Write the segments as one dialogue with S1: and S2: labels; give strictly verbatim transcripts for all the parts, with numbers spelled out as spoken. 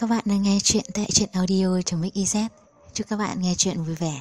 S1: các bạn đang nghe chuyện tại truyện audio.mix.iz. Chúc các bạn nghe chuyện vui vẻ.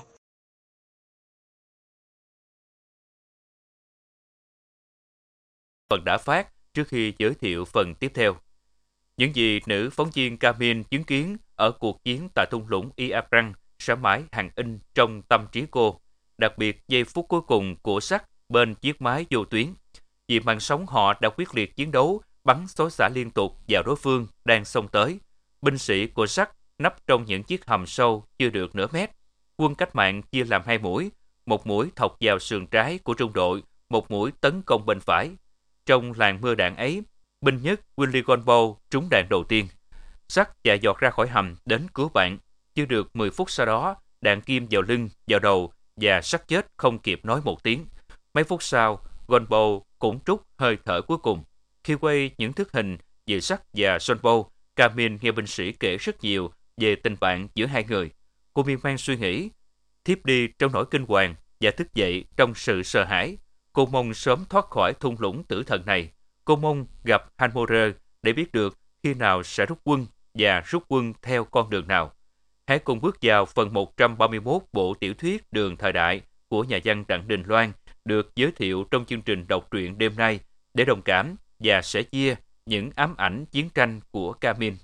S2: Phần đã phát trước khi giới thiệu phần tiếp theo. Những gì nữ phóng viên Camille chứng kiến ở cuộc chiến tại thung lũng Iapran sẽ mãi hằn in trong tâm trí cô, đặc biệt giây phút cuối cùng của Jack bên chiếc máy vô tuyến. Vì màn sóng họ đã quyết liệt chiến đấu, bắn xối xả liên tục vào đối phương đang xông tới. Binh sĩ của Jack nấp trong những chiếc hầm sâu chưa được nửa mét. Quân cách mạng chia làm hai mũi, một mũi thọc vào sườn trái của trung đội, một mũi tấn công bên phải. Trong làn mưa đạn ấy, binh nhất Willie Gunbow trúng đạn đầu tiên. Jack chạy giọt ra khỏi hầm đến cứu bạn. Chưa được mười phút sau đó, đạn kim vào lưng, vào đầu và Jack chết không kịp nói một tiếng. Mấy phút sau, Gunbow cũng trút hơi thở cuối cùng. Khi quay những thước hình về Jack và Gunbow, Camille nghe binh sĩ kể rất nhiều về tình bạn giữa hai người. Cô miên man suy nghĩ, thiếp đi trong nỗi kinh hoàng và thức dậy trong sự sợ hãi. Cô mong sớm thoát khỏi thung lũng tử thần này. Cô mong gặp Hanmorer để biết được khi nào sẽ rút quân và rút quân theo con đường nào. Hãy cùng bước vào phần một trăm ba mươi mốt bộ tiểu thuyết Đường Thời Đại của nhà văn Đặng Đình Loan được giới thiệu trong chương trình đọc truyện đêm nay để đồng cảm và sẻ chia những ám ảnh chiến tranh của Camille.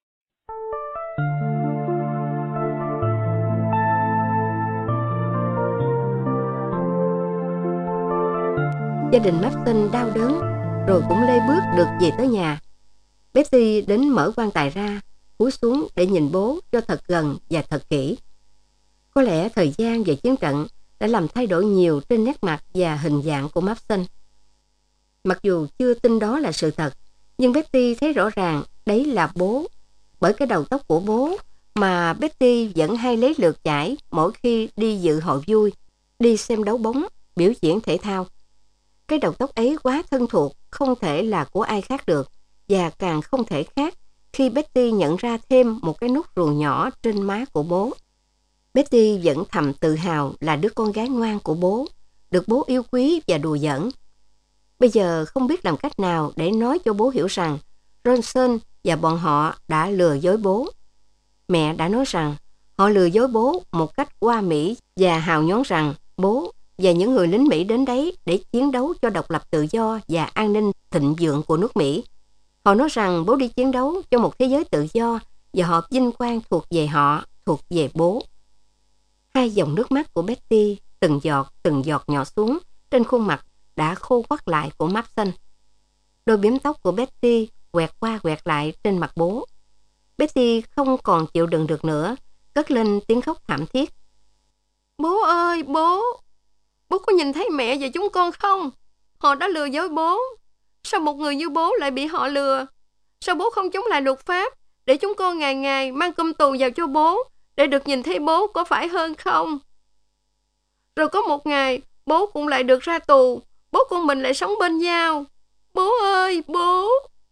S3: Gia đình Martin đau đớn rồi cũng lê bước được về tới nhà. Betty đến mở quan tài ra, cúi xuống để nhìn bố cho thật gần và thật kỹ. Có lẽ thời gian và chiến trận đã làm thay đổi nhiều trên nét mặt và hình dạng của Martin. Mặc dù chưa tin đó là sự thật, nhưng Betty thấy rõ ràng đấy là bố. Bởi cái đầu tóc của bố mà Betty vẫn hay lấy lượt chải mỗi khi đi dự hội vui, đi xem đấu bóng, biểu diễn thể thao. Cái đầu tóc ấy quá thân thuộc, không thể là của ai khác được, và càng không thể khác khi Betty nhận ra thêm một cái nút ruồi nhỏ trên má của bố. Betty vẫn thầm tự hào là đứa con gái ngoan của bố, được bố yêu quý và đùa giỡn. Bây giờ không biết làm cách nào để nói cho bố hiểu rằng Ronson và bọn họ đã lừa dối bố. Mẹ đã nói rằng họ lừa dối bố một cách qua Mỹ và hào nhoáng rằng bố và những người lính Mỹ đến đấy để chiến đấu cho độc lập tự do và an ninh thịnh vượng của nước Mỹ. Họ nói rằng bố đi chiến đấu cho một thế giới tự do và họ vinh quang thuộc về họ, thuộc về bố. Hai dòng nước mắt của Betty từng giọt từng giọt nhỏ xuống trên khuôn mặt đã khô quắt lại của Martin. Đôi bím tóc của Betty quẹt qua quẹt lại trên mặt bố. Betty không còn chịu đựng được nữa, cất lên tiếng khóc thảm thiết. Bố ơi, bố! Bố có nhìn thấy mẹ và chúng con không? Họ đã lừa dối bố. Sao một người như bố lại bị họ lừa? Sao bố không chống lại luật pháp để chúng con ngày ngày mang cơm tù vào cho bố để được nhìn thấy bố, có phải hơn không? Rồi có một ngày bố cũng lại được ra tù, bố con mình lại sống bên nhau. Bố ơi, bố!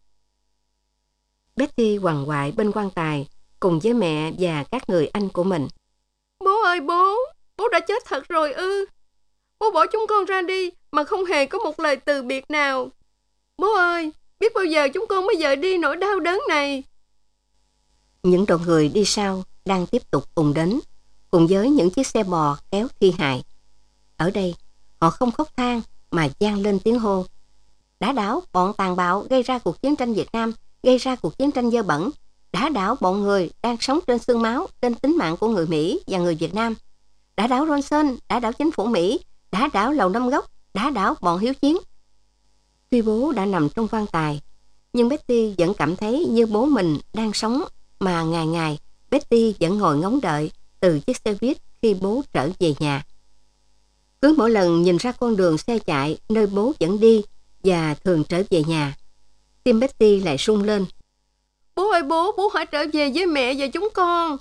S3: Betty quằn quại bên quan tài cùng với mẹ và các người anh của mình. Bố ơi, bố! Bố đã chết thật rồi ư? Bố bỏ chúng con ra đi mà không hề có một lời từ biệt nào. Bố ơi, biết bao giờ chúng con mới dời đi nỗi đau đớn này. Những đoàn người đi sau đang tiếp tục ùn đến, cùng với những chiếc xe bò kéo thi hài. Ở đây, họ không khóc than mà vang lên tiếng hô. Đã đảo bọn tàn bạo gây ra cuộc chiến tranh Việt Nam, gây ra cuộc chiến tranh dơ bẩn. Đã đảo bọn người đang sống trên xương máu, trên tính mạng của người Mỹ và người Việt Nam. Đã đảo Ronson, đã đảo chính phủ Mỹ, đã đảo Lầu Năm Góc, đã đảo bọn hiếu chiến. Tuy bố đã nằm trong quan tài, nhưng Betty vẫn cảm thấy như bố mình đang sống, mà ngày ngày Betty vẫn ngồi ngóng đợi từ chiếc xe buýt khi bố trở về nhà. Cứ mỗi lần nhìn ra con đường xe chạy nơi bố vẫn đi và thường trở về nhà, tim Betty lại rung lên. Bố ơi bố, bố hãy trở về với mẹ và chúng con.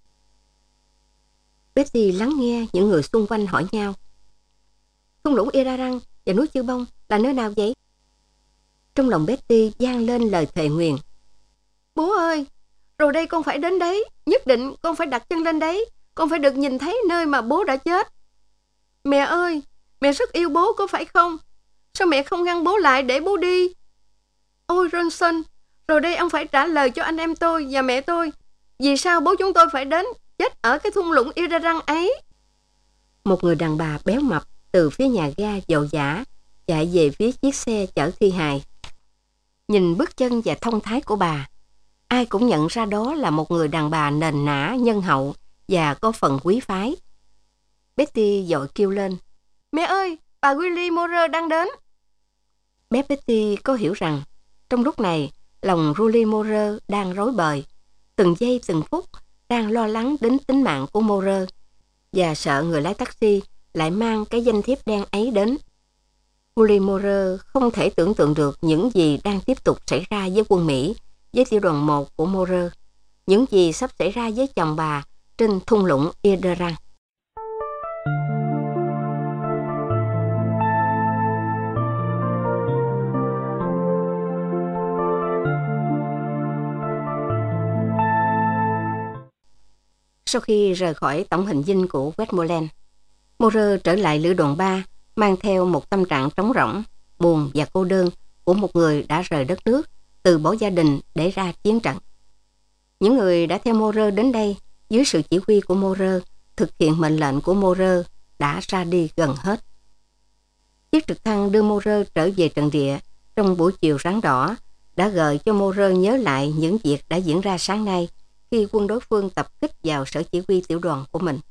S3: Betty lắng nghe những người xung quanh hỏi nhau. Thung lũng Iapran và núi Chư Bông là nơi nào vậy? Trong lòng Betty vang lên lời thề nguyền. Bố ơi, rồi đây con phải đến đấy, nhất định con phải đặt chân lên đấy, con phải được nhìn thấy nơi mà bố đã chết. Mẹ ơi, mẹ rất yêu bố có phải không? Sao mẹ không ngăn bố lại để bố đi? Ôi Ronson, rồi đây ông phải trả lời cho anh em tôi và mẹ tôi Vì sao bố chúng tôi phải đến chết ở cái thung lũng Irarang ấy? Một người đàn bà béo mập từ phía nhà ga dội dã chạy về phía chiếc xe chở thi hài. Nhìn bước chân và thông thái của bà, ai cũng nhận ra đó là một người đàn bà nền nã, nhân hậu và có phần quý phái. Betty vội kêu lên, mẹ ơi, bà Willie Morer đang đến. Bé Betty có hiểu rằng trong lúc này lòng Willie Morer đang rối bời, từng giây từng phút đang lo lắng đến tính mạng của Morer và sợ người lái taxi lại mang cái danh thiếp đen ấy đến. Willie Morer không thể tưởng tượng được những gì đang tiếp tục xảy ra với quân Mỹ, với tiểu đoàn một của Morer, những gì sắp xảy ra với chồng bà trên thung lũng Irarang. Sau khi rời khỏi tổng hành dinh của Westmoreland, Morer trở lại lữ đoàn ba mang theo một tâm trạng trống rỗng, buồn và cô đơn của một người đã rời đất nước, từ bỏ gia đình để ra chiến trận. Những người đã theo Morer đến đây dưới sự chỉ huy của Morer, thực hiện mệnh lệnh của Morer đã ra đi gần hết. Chiếc trực thăng đưa Morer trở về trận địa trong buổi chiều sáng đỏ đã gợi cho Morer nhớ lại những việc đã diễn ra sáng nay khi quân đối phương tập kích vào sở chỉ huy tiểu đoàn của mình.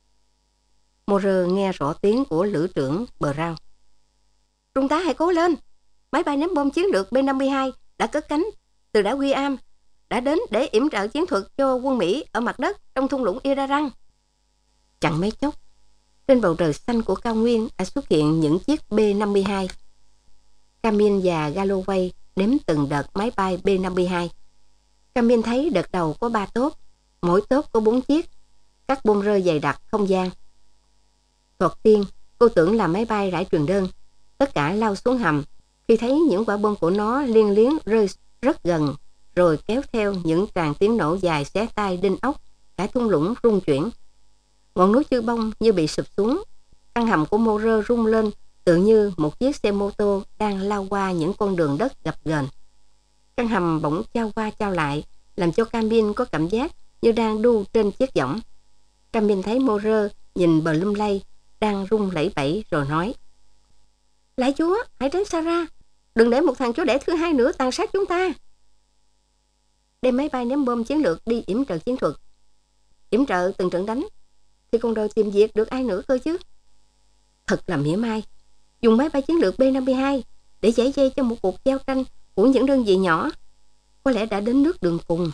S3: Morer nghe rõ tiếng của lữ trưởng Brown. Trung tá hãy cố lên. Máy bay ném bom chiến lược B năm mươi hai đã cất cánh từ đảo Guam, đã đến để yểm trợ chiến thuật cho quân Mỹ ở mặt đất trong thung lũng Irarang. Chẳng mấy chốc, trên bầu trời xanh của cao nguyên đã xuất hiện những chiếc B năm mươi hai. Camille và Galloway đếm từng đợt máy bay B năm mươi hai. Camille thấy đợt đầu có ba tốp, mỗi tốp có bốn chiếc, các bom rơi dày đặc không gian. Thoạt tiên, cô tưởng là máy bay rải truyền đơn. Tất cả lao xuống hầm khi thấy những quả bom của nó liên liếng rơi rất gần, rồi kéo theo những tràng tiếng nổ dài xé tai đinh ốc, cả thung lũng rung chuyển. Ngọn núi Chư Bông như bị sụp xuống, căn hầm của Morer rung lên tự như một chiếc xe mô tô đang lao qua những con đường đất gập ghềnh. Căn hầm bỗng chao qua chao lại, làm cho Camille có cảm giác như đang đu trên chiếc võng. Camille thấy Morer nhìn bờ lum lay, đang rung lẩy bẩy rồi nói, Lạy Chúa, hãy tránh xa ra, đừng để một thằng chó đẻ thứ hai nữa tàn sát chúng ta. Đem máy bay ném bom chiến lược đi yểm trợ chiến thuật, yểm trợ từng trận đánh, thì còn đòi tìm việc được ai nữa cơ chứ. Thật là mỉa mai, dùng máy bay chiến lược B năm mươi hai để giải dây cho một cuộc giao tranh của những đơn vị nhỏ, có lẽ đã đến nước đường cùng.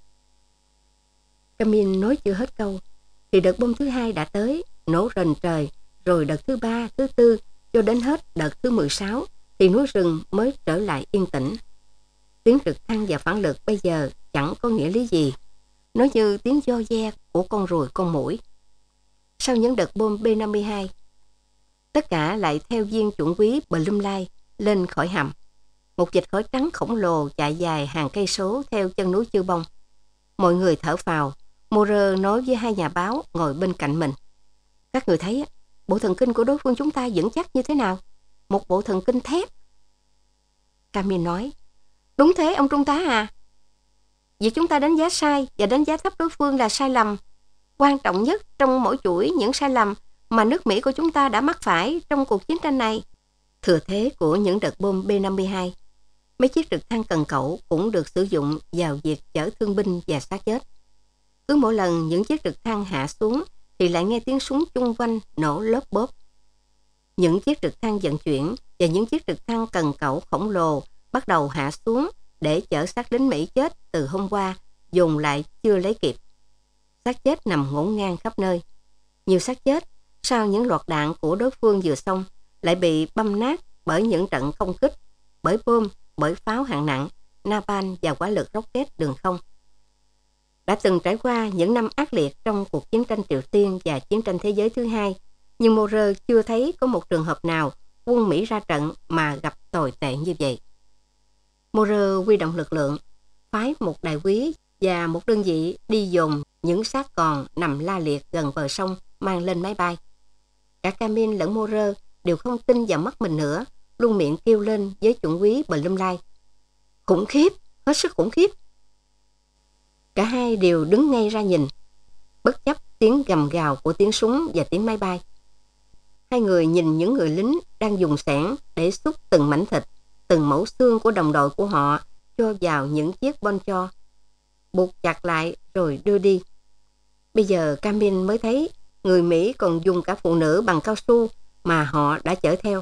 S3: Camille nói chưa hết câu thì đợt bom thứ hai đã tới, nổ rền trời, rồi đợt thứ ba, thứ tư, cho đến hết đợt thứ mười sáu thì núi rừng mới trở lại yên tĩnh. Tiếng trực thăng và phản lực bây giờ chẳng có nghĩa lý gì, nó như tiếng do ve của con ruồi con muỗi. Sau những đợt bom B năm mươi hai, tất cả lại theo viên chuẩn úy Blumleigh lên khỏi hầm. Một vệt khói trắng khổng lồ chạy dài hàng cây số theo chân núi Chư Bông. Mọi người thở phào. Morer nói với hai nhà báo ngồi bên cạnh mình, các người thấy bộ thần kinh của đối phương chúng ta vững chắc như thế nào? Một bộ thần kinh thép. Camille nói, đúng thế ông trung tá à. Việc chúng ta đánh giá sai và đánh giá thấp đối phương là sai lầm quan trọng nhất trong mỗi chuỗi những sai lầm mà nước Mỹ của chúng ta đã mắc phải trong cuộc chiến tranh này. Thừa thế của những đợt bom B năm mươi hai, mấy chiếc trực thăng cần cẩu cũng được sử dụng vào việc chở thương binh và xác chết. Cứ mỗi lần những chiếc trực thăng hạ xuống thì lại nghe tiếng súng chung quanh nổ lốp bốp. Những chiếc trực thăng vận chuyển và những chiếc trực thăng cần cẩu khổng lồ bắt đầu hạ xuống để chở xác lính Mỹ chết từ hôm qua, dồn lại chưa lấy kịp. Xác chết nằm ngổn ngang khắp nơi. Nhiều xác chết sau những loạt đạn của đối phương vừa xong lại bị băm nát bởi những trận không kích, bởi bom, bởi pháo hạng nặng, napalm và quả lực rocket đường không. Đã từng trải qua những năm ác liệt trong cuộc chiến tranh Triều Tiên và chiến tranh thế giới thứ hai, nhưng Morer chưa thấy có một trường hợp nào quân Mỹ ra trận mà gặp tồi tệ như vậy. Morer huy động lực lượng, phái một đại úy và một đơn vị đi dồn những xác còn nằm la liệt gần bờ sông mang lên máy bay. Cả Camille lẫn Morer đều không tin vào mắt mình nữa, luôn miệng kêu lên với chuẩn úy Blumleigh, khủng khiếp, hết sức khủng khiếp. Cả hai đều đứng ngay ra nhìn, bất chấp tiếng gầm gào của tiếng súng và tiếng máy bay. Hai người nhìn những người lính đang dùng xẻng để xúc từng mảnh thịt, từng mẩu xương của đồng đội của họ cho vào những chiếc poncho, buộc chặt lại rồi đưa đi. Bây giờ Camille mới thấy người Mỹ còn dùng cả phụ nữ bằng cao su mà họ đã chở theo.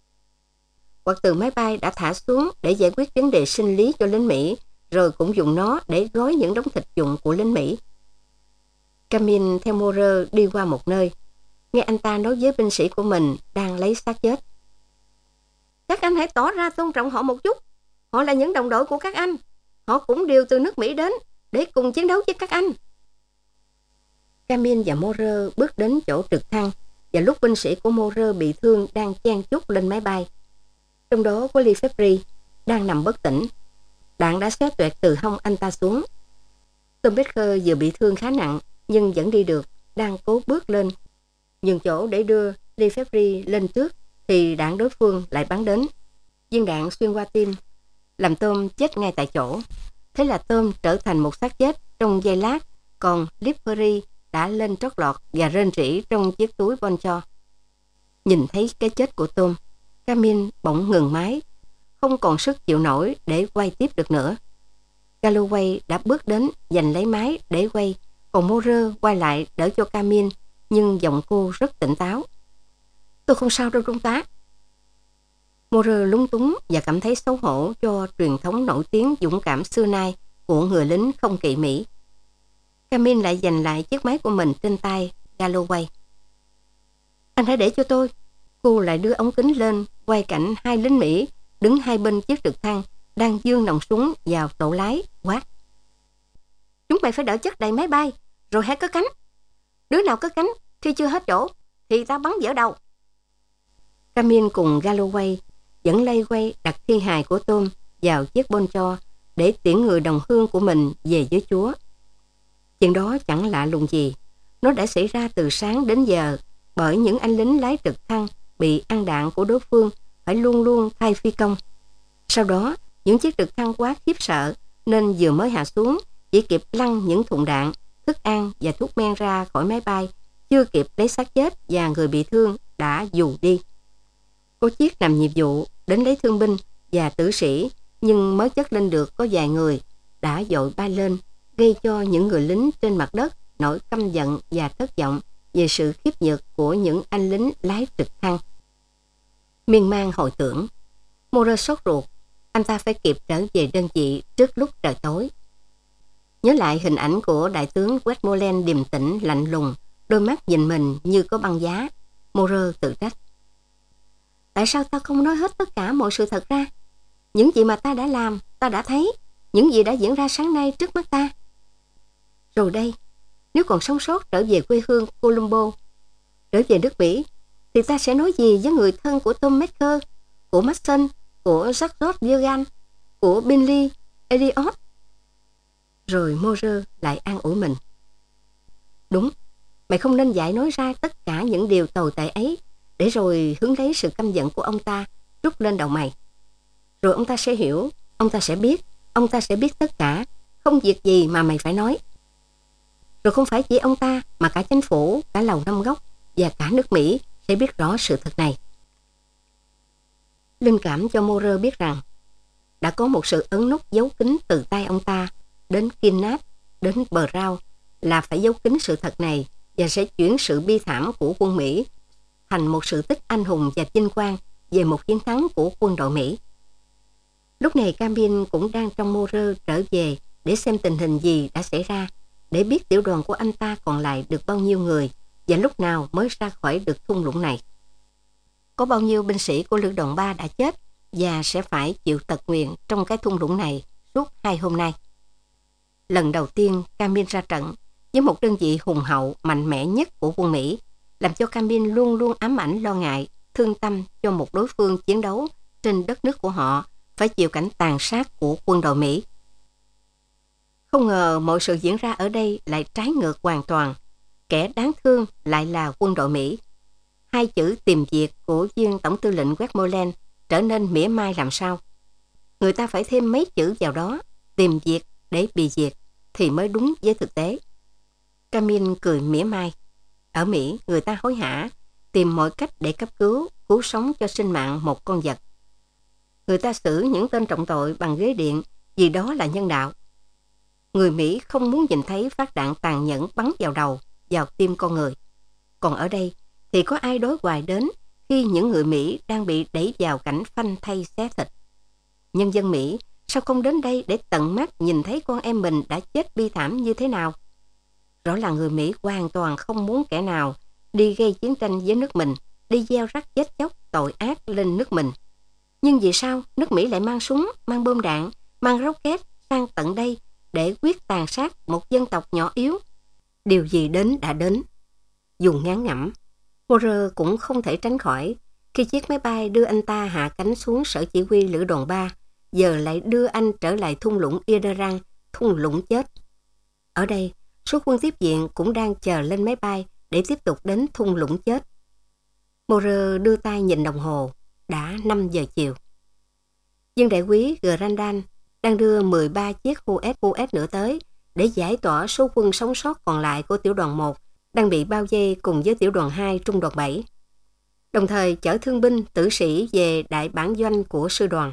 S3: Hoặc từ máy bay đã thả xuống để giải quyết vấn đề sinh lý cho lính Mỹ, rồi cũng dùng nó để gói những đống thịt dụng của lính Mỹ. Camille theo Moore đi qua một nơi, nghe anh ta nói với binh sĩ của mình đang lấy xác chết. Các anh hãy tỏ ra tôn trọng họ một chút. Họ là những đồng đội của các anh. Họ cũng đều từ nước Mỹ đến để cùng chiến đấu với các anh. Camille và Moore bước đến chỗ trực thăng, và lúc binh sĩ của Moore bị thương đang chen chúc lên máy bay. Trong đó có Lefebvre đang nằm bất tỉnh. Đạn đã xé toẹt từ hông anh ta xuống. Tom Baker vừa bị thương khá nặng nhưng vẫn đi được, đang cố bước lên. Nhường chỗ để đưa Lefebvre lên trước thì đạn đối phương lại bắn đến. Viên đạn xuyên qua tim, làm Tom chết ngay tại chỗ. Thế là Tom trở thành một xác chết trong giây lát, còn Lefebvre đã lên trót lọt và rên rỉ trong chiếc túi poncho. Nhìn thấy cái chết của Tom, Camille bỗng ngừng máy, không còn sức chịu nổi để quay tiếp được nữa. Galloway đã bước đến giành lấy máy để quay, còn Moore quay lại đỡ cho Camille, nhưng giọng cô rất tỉnh táo. Tôi không sao đâu trung tá. Moore lúng túng và cảm thấy xấu hổ cho truyền thống nổi tiếng dũng cảm xưa nay của người lính không kỵ Mỹ. Camille lại giành lại chiếc máy của mình trên tay Galloway. Anh hãy để cho tôi. Cô lại đưa ống kính lên, quay cảnh hai lính Mỹ đứng hai bên chiếc trực thăng đang giương nòng súng vào tổ lái, quát. Chúng mày phải đợi chất đầy máy bay, rồi hãy cất cánh. Đứa nào cất cánh khi chưa hết chỗ thì ta bắn dở đầu. Camille cùng Galloway vẫn lay quay đặt thi hài của Tom vào chiếc poncho để tiễn người đồng hương của mình về với Chúa. Chuyện đó chẳng lạ lùng gì. Nó đã xảy ra từ sáng đến giờ bởi những anh lính lái trực thăng bị ăn đạn của đối phương phải luôn luôn thay phi công. Sau đó, những chiếc trực thăng quá khiếp sợ nên vừa mới hạ xuống chỉ kịp lăn những thùng đạn, thức ăn và thuốc men ra khỏi máy bay, chưa kịp lấy xác chết và người bị thương đã dù đi. Có chiếc làm nhiệm vụ đến lấy thương binh và tử sĩ, nhưng mới chất lên được có vài người đã vội bay lên, gây cho những người lính trên mặt đất nỗi căm giận và thất vọng về sự khiếp nhược của những anh lính lái trực thăng. Miên man hồi tưởng, Moore sốt ruột, anh ta phải kịp trở về đơn vị trước lúc trời tối. Nhớ lại hình ảnh của đại tướng Westmoreland điềm tĩnh lạnh lùng, đôi mắt nhìn mình như có băng giá, Moore tự trách. Tại sao ta không nói hết tất cả mọi sự thật ra? Những gì mà ta đã làm, ta đã thấy, những gì đã diễn ra sáng nay trước mắt ta. Rồi đây, nếu còn sống sót trở về quê hương Colombo, trở về nước Mỹ, thì ta sẽ nói gì với người thân của Tom Baker, của Mason, của Jacques Viegan, của Binley, Elliot? Rồi Moore lại an ủi mình. Đúng, mày không nên dạy nói ra tất cả những điều tồi tệ ấy, để rồi hứng lấy sự căm giận của ông ta trút lên đầu mày. Rồi ông ta sẽ hiểu, ông ta sẽ biết, ông ta sẽ biết tất cả, không việc gì mà mày phải nói. Rồi không phải chỉ ông ta mà cả chính phủ, cả Lầu Năm Góc và cả nước Mỹ sẽ biết rõ sự thật này. Linh cảm cho Moore biết rằng đã có một sự ấn nút giấu kín từ tay ông ta đến Kidnap, đến bờ rau, là phải giấu kín sự thật này và sẽ chuyển sự bi thảm của quân Mỹ thành một sự tích anh hùng và vinh quang về một chiến thắng của quân đội Mỹ. Lúc này Camille cũng đang trong Moore trở về để xem tình hình gì đã xảy ra, để biết tiểu đoàn của anh ta còn lại được bao nhiêu người và lúc nào mới ra khỏi được thung lũng này. Có bao nhiêu binh sĩ của lữ đoàn ba đã chết và sẽ phải chịu tật nguyền trong cái thung lũng này suốt hai hôm nay. Lần đầu tiên Camille ra trận với một đơn vị hùng hậu mạnh mẽ nhất của quân Mỹ, làm cho Camille luôn luôn ám ảnh lo ngại, thương tâm cho một đối phương chiến đấu trên đất nước của họ phải chịu cảnh tàn sát của quân đội Mỹ. Không ngờ mọi sự diễn ra ở đây lại trái ngược hoàn toàn. Kẻ đáng thương lại là quân đội Mỹ. Hai chữ tìm diệt của viên tổng tư lệnh Westmoreland trở nên mỉa mai làm sao. Người ta phải thêm mấy chữ vào đó, tìm diệt để bị diệt, thì mới đúng với thực tế. Camille cười mỉa mai. Ở Mỹ, người ta hối hả, tìm mọi cách để cấp cứu, cứu sống cho sinh mạng một con vật. Người ta xử những tên trọng tội bằng ghế điện vì đó là nhân đạo. Người Mỹ không muốn nhìn thấy phát đạn tàn nhẫn bắn vào đầu, vào tim con người. Còn ở đây thì có ai đối hoài đến khi những người Mỹ đang bị đẩy vào cảnh phanh thây xé thịt. Nhân dân Mỹ sao không đến đây để tận mắt nhìn thấy con em mình đã chết bi thảm như thế nào? Rõ là người Mỹ hoàn toàn không muốn kẻ nào đi gây chiến tranh với nước mình, đi gieo rắc chết chóc tội ác lên nước mình. Nhưng vì sao nước Mỹ lại mang súng, mang bom đạn, mang rocket sang tận đây để quyết tàn sát một dân tộc nhỏ yếu? Điều gì đến đã đến. Dùng ngán ngẩm, Moore cũng không thể tránh khỏi khi chiếc máy bay đưa anh ta hạ cánh xuống sở chỉ huy lữ đoàn ba, giờ lại đưa anh trở lại thung lũng Iderang, thung lũng chết. Ở đây, số quân tiếp viện cũng đang chờ lên máy bay để tiếp tục đến thung lũng chết. Moore đưa tay nhìn đồng hồ, đã năm giờ chiều. Dân đại quý Grandal đang đưa mười ba chiếc u ét u ét nữa tới để giải tỏa số quân sống sót còn lại của tiểu đoàn một đang bị bao vây cùng với tiểu đoàn hai trung đoàn bảy, đồng thời chở thương binh tử sĩ về đại bản doanh của sư đoàn.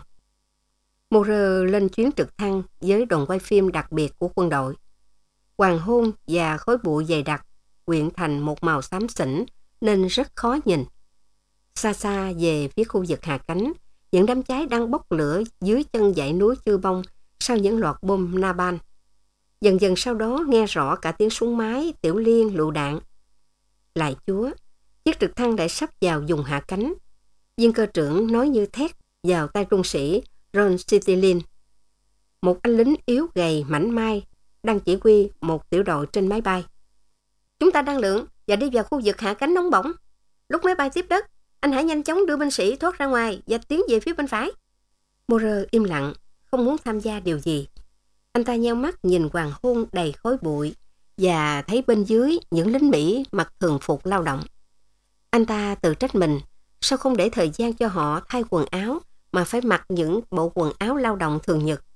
S3: Moore lên chuyến trực thăng với đoàn quay phim đặc biệt của quân đội. Hoàng hôn và khói bụi dày đặc quyện thành một màu xám xỉn nên rất khó nhìn. Xa xa về phía khu vực hạ cánh, những đám cháy đang bốc lửa dưới chân dãy núi Chư Bông sau những loạt bom napalm. Dần dần sau đó nghe rõ cả tiếng súng máy, tiểu liên, lựu đạn. Lại Chúa, chiếc trực thăng đã sắp vào vùng hạ cánh. Viên cơ trưởng nói như thét vào tay trung sĩ Ron Citilin, một anh lính yếu gầy mảnh mai đang chỉ huy một tiểu đội trên máy bay. Chúng ta đang lượn và đi vào khu vực hạ cánh nóng bỏng. Lúc máy bay tiếp đất, anh hãy nhanh chóng đưa binh sĩ thoát ra ngoài và tiến về phía bên phải. Moore im lặng, không muốn tham gia điều gì. Anh ta nheo mắt nhìn hoàng hôn đầy khói bụi và thấy bên dưới những lính Mỹ mặc thường phục lao động. Anh ta tự trách mình, sao không để thời gian cho họ thay quần áo mà phải mặc những bộ quần áo lao động thường nhật.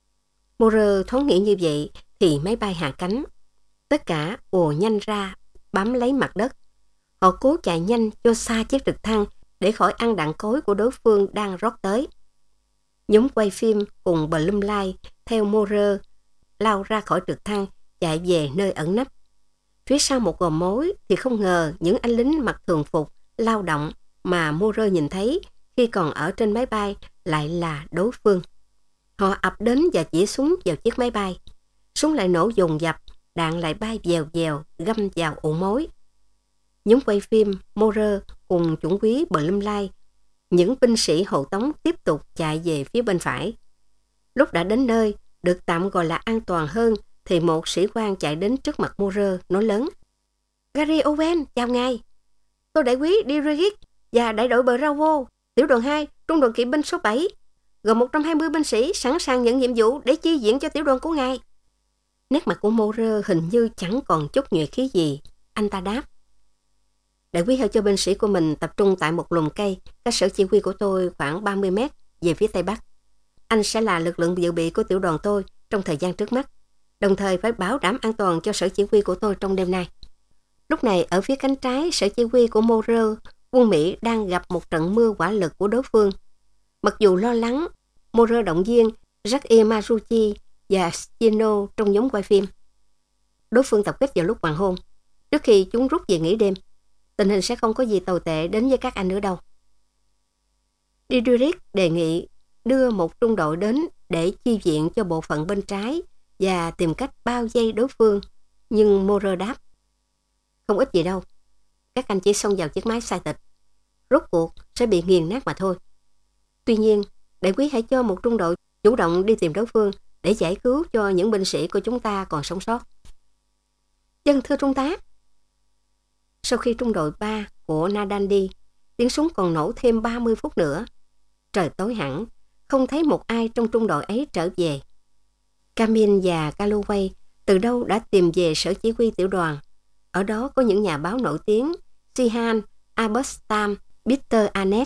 S3: Moore thoáng nghĩ như vậy thì máy bay hạ cánh. Tất cả ùa nhanh ra, bám lấy mặt đất. Họ cố chạy nhanh cho xa chiếc trực thăng để khỏi ăn đạn cối của đối phương đang rót tới. Nhóm quay phim cùng Blum Light theo Moore lao ra khỏi trực thăng chạy về nơi ẩn nấp. Phía sau một gò mối thì không ngờ những anh lính mặc thường phục lao động mà Moore nhìn thấy khi còn ở trên máy bay lại là đối phương. Họ ập đến và chỉ súng vào chiếc máy bay. Súng lại nổ dồn dập, đạn lại bay vèo vèo găm vào ụ mối. Nhóm quay phim Moore cùng chuẩn úy Blum Light, những binh sĩ hộ tống tiếp tục chạy về phía bên phải. Lúc đã đến nơi, được tạm gọi là an toàn hơn, thì một sĩ quan chạy đến trước mặt Moore nói lớn: Gary Owen, chào ngài. Tôi đại úy Dirigic và đại đội Bravo, tiểu đoàn hai, trung đoàn kỵ binh số bảy, gồm một trăm hai mươi binh sĩ sẵn sàng nhận nhiệm vụ để chi viện cho tiểu đoàn của ngài. Nét mặt của Moore hình như chẳng còn chút nhuệ khí gì. Anh ta đáp: Đại úy hãy cho binh sĩ của mình tập trung tại một lùm cây, cách sở chỉ huy của tôi khoảng ba mươi mét về phía tây bắc. Anh sẽ là lực lượng dự bị của tiểu đoàn tôi trong thời gian trước mắt, đồng thời phải bảo đảm an toàn cho sở chỉ huy của tôi trong đêm nay. Lúc này, ở phía cánh trái sở chỉ huy của Moore, quân Mỹ đang gặp một trận mưa hỏa lực của đối phương. Mặc dù lo lắng, Moore động viên Jackie Marucci và Stino trong nhóm quay phim. Đối phương tập kích vào lúc hoàng hôn, trước khi chúng rút về nghỉ đêm. Tình hình sẽ không có gì tồi tệ đến với các anh nữa đâu. Didrik đề nghị đưa một trung đội đến để chi viện cho bộ phận bên trái và tìm cách bao vây đối phương, nhưng Moore đáp: Không ít gì đâu, các anh chỉ xông vào chiếc máy sai tịch, rốt cuộc sẽ bị nghiền nát mà thôi. Tuy nhiên, đại úy hãy cho một trung đội chủ động đi tìm đối phương để giải cứu cho những binh sĩ của chúng ta còn sống sót. Dân thưa trung tá. Sau khi trung đội ba của Nadan đi, tiếng súng còn nổ thêm ba mươi phút nữa. Trời tối hẳn, không thấy một ai trong trung đội ấy trở về. Camille và Calloway từ đâu đã tìm về sở chỉ huy tiểu đoàn. Ở đó có những nhà báo nổi tiếng, Sihan, Abustam, Peter Arnett,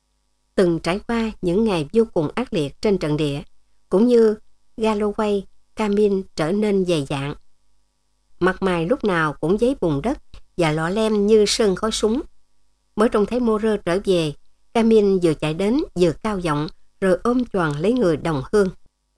S3: từng trải qua những ngày vô cùng ác liệt trên trận địa, cũng như Galloway, Camille trở nên dày dạn. Mặt mày lúc nào cũng giấy bùn đất và lọ lem như sơn khói súng. Mới trông thấy Morer trở về, Camille vừa chạy đến vừa cao giọng rồi ôm choàng lấy người đồng hương.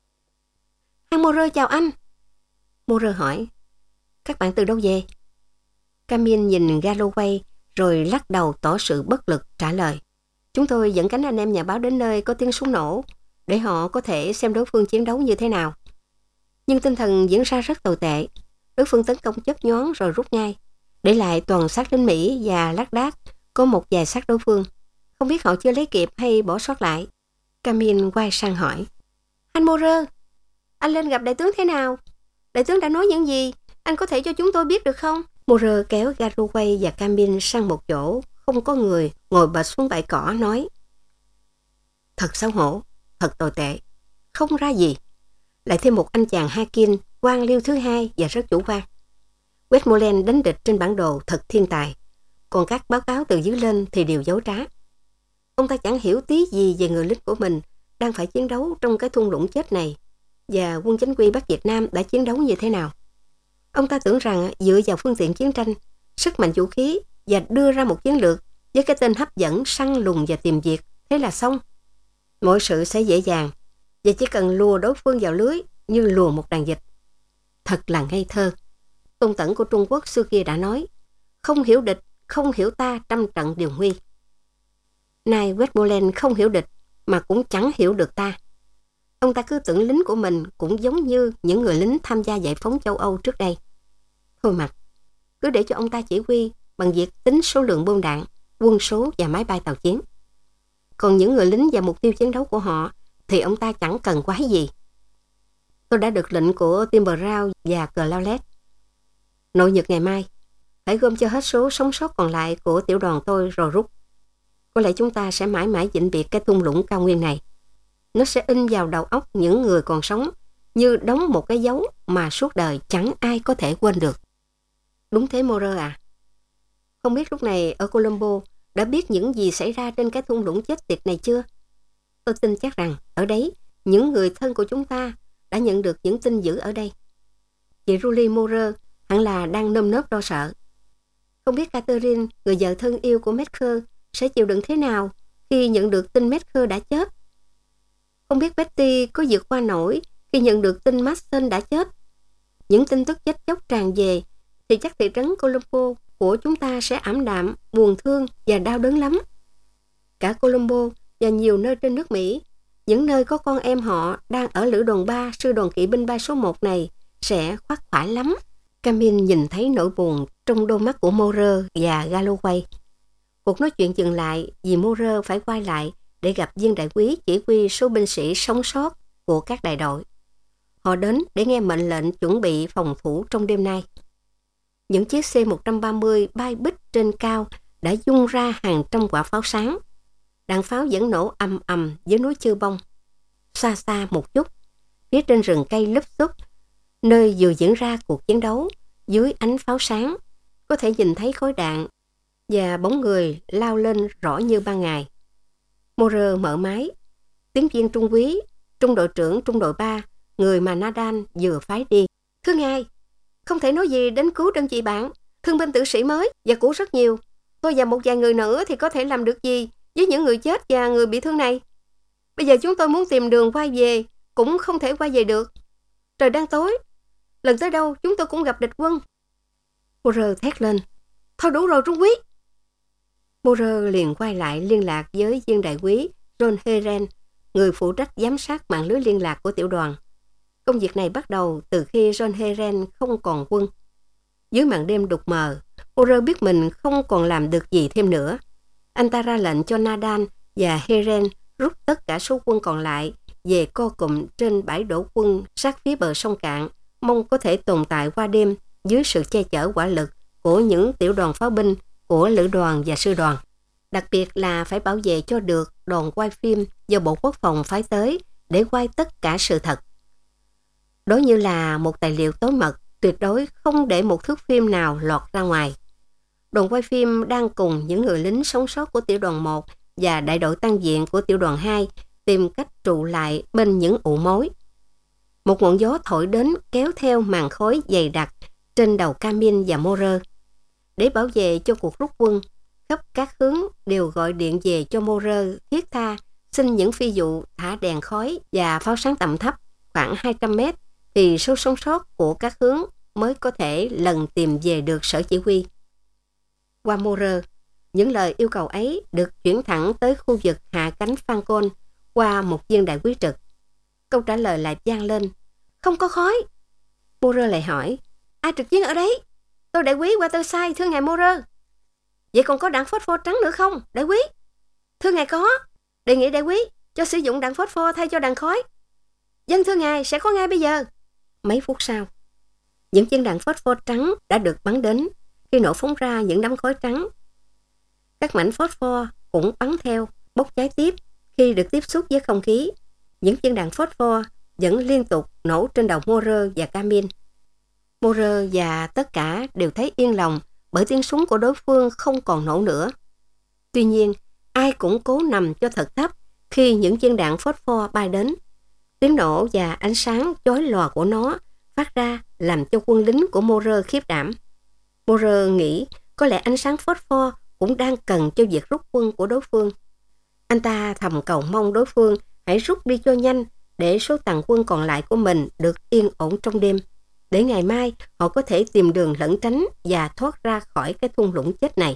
S3: Anh Morer chào anh. Morer hỏi, các bạn từ đâu về? Camille nhìn Galloway rồi lắc đầu tỏ sự bất lực trả lời. Chúng tôi dẫn cánh anh em nhà báo đến nơi có tiếng súng nổ để họ có thể xem đối phương chiến đấu như thế nào. Nhưng tinh thần diễn ra rất tồi tệ. Đối phương tấn công chớp nhoáng rồi rút ngay, để lại toàn xác lính Mỹ và lác đác có một vài xác đối phương. Không biết họ chưa lấy kịp hay bỏ sót lại. Camille quay sang hỏi, anh Morer, anh lên gặp đại tướng thế nào? Đại tướng đã nói những gì? Anh có thể cho chúng tôi biết được không? Morer kéo Galloway và Camille sang một chỗ không có người, ngồi bệt xuống bãi cỏ nói, thật xấu hổ, thật tồi tệ, không ra gì. Lại thêm một anh chàng Hakin, quan liêu thứ hai và rất chủ quan. Westmoreland đánh địch trên bản đồ thật thiên tài, còn các báo cáo từ dưới lên thì đều dối trá. Ông ta chẳng hiểu tí gì về người lính của mình đang phải chiến đấu trong cái thung lũng chết này, và quân chính quy Bắc Việt Nam đã chiến đấu như thế nào. Ông ta tưởng rằng dựa vào phương tiện chiến tranh, sức mạnh vũ khí và đưa ra một chiến lược với cái tên hấp dẫn, săn lùng và tìm việc, thế là xong. Mọi sự sẽ dễ dàng, và chỉ cần lùa đối phương vào lưới như lùa một đàn vịt. Thật là ngây thơ. Tôn Tẩn của Trung Quốc xưa kia đã nói, không hiểu địch, không hiểu ta, trăm trận đều nguy. Nay Westmoreland không hiểu địch mà cũng chẳng hiểu được ta. Ông ta cứ tưởng lính của mình cũng giống như những người lính tham gia giải phóng châu Âu trước đây. Thôi mặc, cứ để cho ông ta chỉ huy bằng việc tính số lượng bom đạn, quân số và máy bay tàu chiến. Còn những người lính và mục tiêu chiến đấu của họ thì ông ta chẳng cần quái gì. Tôi đã được lệnh của Tim Brown và Claulet. Nội nhật ngày mai, phải gom cho hết số sống sót còn lại của tiểu đoàn tôi rồi rút. Có lẽ chúng ta sẽ mãi mãi vĩnh biệt cái thung lũng cao nguyên này. Nó sẽ in vào đầu óc những người còn sống như đóng một cái dấu mà suốt đời chẳng ai có thể quên được. Đúng thế Morer à. Không biết lúc này ở Colombo đã biết những gì xảy ra trên cái thung lũng chết tiệt này chưa? Tôi tin chắc rằng ở đấy những người thân của chúng ta đã nhận được những tin dữ ở đây. Chị Julie Morer hẳn là đang nơm nớp lo sợ. Không biết Catherine, người vợ thân yêu của Metzger, sẽ chịu đựng thế nào khi nhận được tin Metzger đã chết. Không biết Betty có vượt qua nổi khi nhận được tin Mason đã chết. Những tin tức chết chóc tràn về thì chắc thị trấn Colombo của chúng ta sẽ ảm đạm, buồn thương và đau đớn lắm. Cả Colombo và nhiều nơi trên nước Mỹ, những nơi có con em họ đang ở lữ đoàn ba, sư đoàn kỵ binh ba số một này sẽ khoác khoải lắm. Camille nhìn thấy nỗi buồn trong đôi mắt của Morer và Galloway. Cuộc nói chuyện dừng lại vì Morer phải quay lại để gặp viên đại quý chỉ huy số binh sĩ sống sót của các đại đội. Họ đến để nghe mệnh lệnh chuẩn bị phòng thủ trong đêm nay. Những chiếc C một ba mươi bay bích trên cao đã dung ra hàng trăm quả pháo sáng. Đạn pháo vẫn nổ ầm ầm dưới núi Chư Bông. Xa xa một chút, phía trên rừng cây lúp xúp, nơi vừa diễn ra cuộc chiến đấu, dưới ánh pháo sáng, có thể nhìn thấy khối đạn và bóng người lao lên rõ như ban ngày. Morer mở máy. Tiếng viên trung úy, trung đội trưởng trung đội ba, người mà Nadan vừa phái đi. Thưa ngài, không thể nói gì đến cứu đơn vị bạn, thương binh tử sĩ mới và cứu rất nhiều. Tôi và một vài người nữa thì có thể làm được gì với những người chết và người bị thương này. Bây giờ chúng tôi muốn tìm đường quay về, cũng không thể quay về được. Trời đang tối, lần tới đâu chúng tôi cũng gặp địch quân. Morer thét lên, thôi đủ rồi trung úy. Morer liền quay lại liên lạc với viên đại quý John Heren, người phụ trách giám sát mạng lưới liên lạc của tiểu đoàn. Công việc này bắt đầu từ khi John Heren không còn quân. Dưới màn đêm đục mờ, Morer biết mình không còn làm được gì thêm nữa. Anh ta ra lệnh cho Nadan và Heren rút tất cả số quân còn lại về co cụm trên bãi đổ quân sát phía bờ sông Cạn, mong có thể tồn tại qua đêm dưới sự che chở hỏa lực của những tiểu đoàn pháo binh của lữ đoàn và sư đoàn. Đặc biệt là phải bảo vệ cho được đoàn quay phim do Bộ Quốc phòng phái tới để quay tất cả sự thật. Đó như là một tài liệu tối mật, tuyệt đối không để một thước phim nào lọt ra ngoài. Đoàn quay phim đang cùng những người lính sống sót của tiểu đoàn một và đại đội tăng viện của tiểu đoàn hai tìm cách trụ lại bên những ụ mối. Một ngọn gió thổi đến kéo theo màn khói dày đặc trên đầu Camin và Morer. Để bảo vệ cho cuộc rút quân, khắp các hướng đều gọi điện về cho Morer thiết tha xin những phi vụ thả đèn khói và pháo sáng tầm thấp khoảng hai trăm mét thì số sống sót của các hướng mới có thể lần tìm về được sở chỉ huy. Qua Morer, những lời yêu cầu ấy được chuyển thẳng tới khu vực hạ cánh Falcon qua một viên đại quý trực. Câu trả lời lại vang lên: không có khói. Morer lại hỏi: ai trực chiến ở đấy? Tôi đại quý Waterside, thưa ngài Morer. Vậy còn có đạn phosphor trắng nữa không, đại quý? Thưa ngài có. Đề nghị đại quý cho sử dụng đạn phosphor thay cho đạn khói. Dân thưa ngài, sẽ có ngay bây giờ. Mấy phút sau, những viên đạn phosphor trắng đã được bắn đến. Khi nổ phóng ra những đám khói trắng, các mảnh phosphor cũng bắn theo, bốc cháy tiếp khi được tiếp xúc với không khí. Những viên đạn phosphor vẫn liên tục nổ trên đầu Morer và Camin. Morer và tất cả đều thấy yên lòng bởi tiếng súng của đối phương không còn nổ nữa. Tuy nhiên, ai cũng cố nằm cho thật thấp khi những viên đạn phosphor bay đến. Tiếng nổ và ánh sáng chói lòa của nó phát ra làm cho quân lính của Morer khiếp đảm. Morer nghĩ có lẽ ánh sáng phosphor cũng đang cần cho việc rút quân của đối phương. Anh ta thầm cầu mong đối phương hãy rút đi cho nhanh để số tàn quân còn lại của mình được yên ổn trong đêm, để ngày mai họ có thể tìm đường lẩn tránh và thoát ra khỏi cái thung lũng chết này.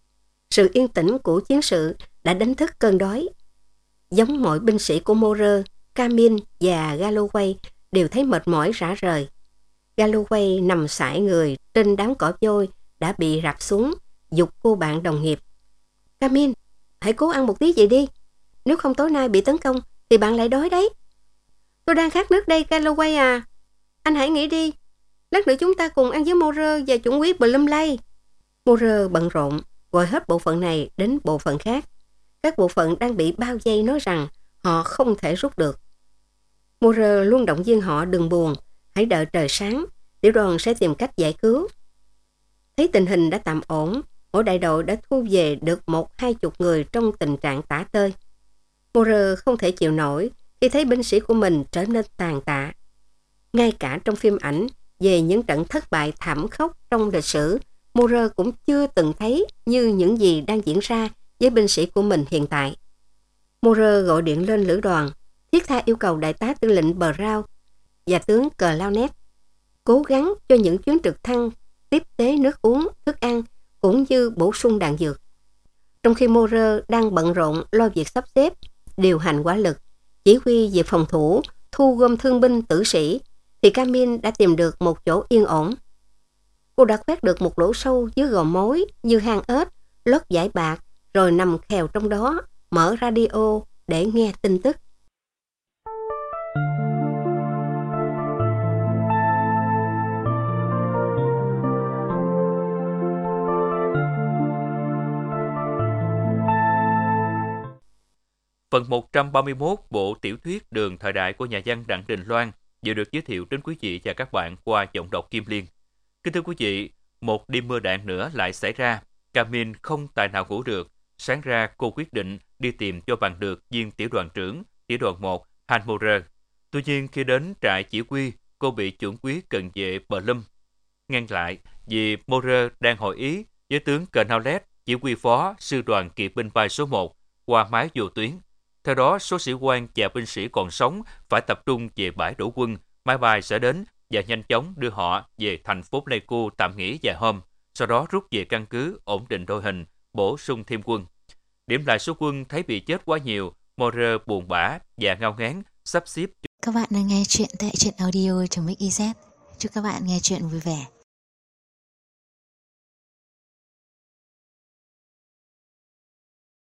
S3: Sự yên tĩnh của chiến sự đã đánh thức cơn đói. Giống mọi binh sĩ của Morer, Camin và Galloway đều thấy mệt mỏi rã rời. Galloway nằm sải người trên đám cỏ vôi đã bị rạp xuống, giục cô bạn đồng nghiệp: Camin, hãy cố ăn một tí vậy đi. Nếu không tối nay bị tấn công thì bạn lại đói đấy. Tôi đang khát nước đây, Galloway à. Anh hãy nghĩ đi. Lát nữa chúng ta cùng ăn với Morer và chuẩn úy Blumley. Morer bận rộn gọi hết bộ phận này đến bộ phận khác. Các bộ phận đang bị bao vây nói rằng họ không thể rút được. Morer luôn động viên họ đừng buồn, hãy đợi trời sáng, tiểu đoàn sẽ tìm cách giải cứu. Thấy tình hình đã tạm ổn, mỗi đại đội đã thu về được một hai chục người trong tình trạng tả tơi. Morer không thể chịu nổi khi thấy binh sĩ của mình trở nên tàn tạ. Ngay cả trong phim ảnh về những trận thất bại thảm khốc trong lịch sử, Morer cũng chưa từng thấy như những gì đang diễn ra với binh sĩ của mình hiện tại. Morer gọi điện lên lữ đoàn, thiết tha yêu cầu đại tá tư lệnh Brown và tướng Claunet cố gắng cho những chuyến trực thăng tiếp tế nước uống, thức ăn cũng như bổ sung đạn dược. Trong khi Morer đang bận rộn lo việc sắp xếp, điều hành hỏa lực, chỉ huy việc phòng thủ, thu gom thương binh tử sĩ, thì Camin đã tìm được một chỗ yên ổn. Cô đã khoét được một lỗ sâu dưới gò mối như hang ếch, lót vải bạc, rồi nằm khèo trong đó, mở radio để nghe tin tức.
S2: Phần một trăm ba mươi mốt bộ tiểu thuyết Đường thời đại của nhà văn Đặng Đình Loan vừa được giới thiệu đến quý vị và các bạn qua giọng đọc Kim Liên. Kính thưa quý vị, một đêm mưa đạn nữa lại xảy ra. Camin không tài nào ngủ được. Sáng ra cô quyết định đi tìm cho bằng được viên tiểu đoàn trưởng, tiểu đoàn một, Han Morer. Tuy nhiên khi đến trại chỉ huy, cô bị chuẩn úy cận vệ Blum ngăn lại vì Morer đang hội ý với tướng Knowles, chỉ huy phó sư đoàn kỵ binh bay số một, qua máy vô tuyến. Theo đó, số sĩ quan và binh sĩ còn sống phải tập trung về bãi đổ quân. Máy bay sẽ đến và nhanh chóng đưa họ về thành phố Pleiku tạm nghỉ vài hôm, sau đó rút về căn cứ ổn định đội hình, bổ sung thêm quân. Điểm lại số quân thấy bị chết quá nhiều, Morer buồn bã và ngao ngán sắp xếp.
S1: Các bạn đang nghe chuyện tại truyện audio chấm ích i zét. Chúc các bạn nghe chuyện vui vẻ.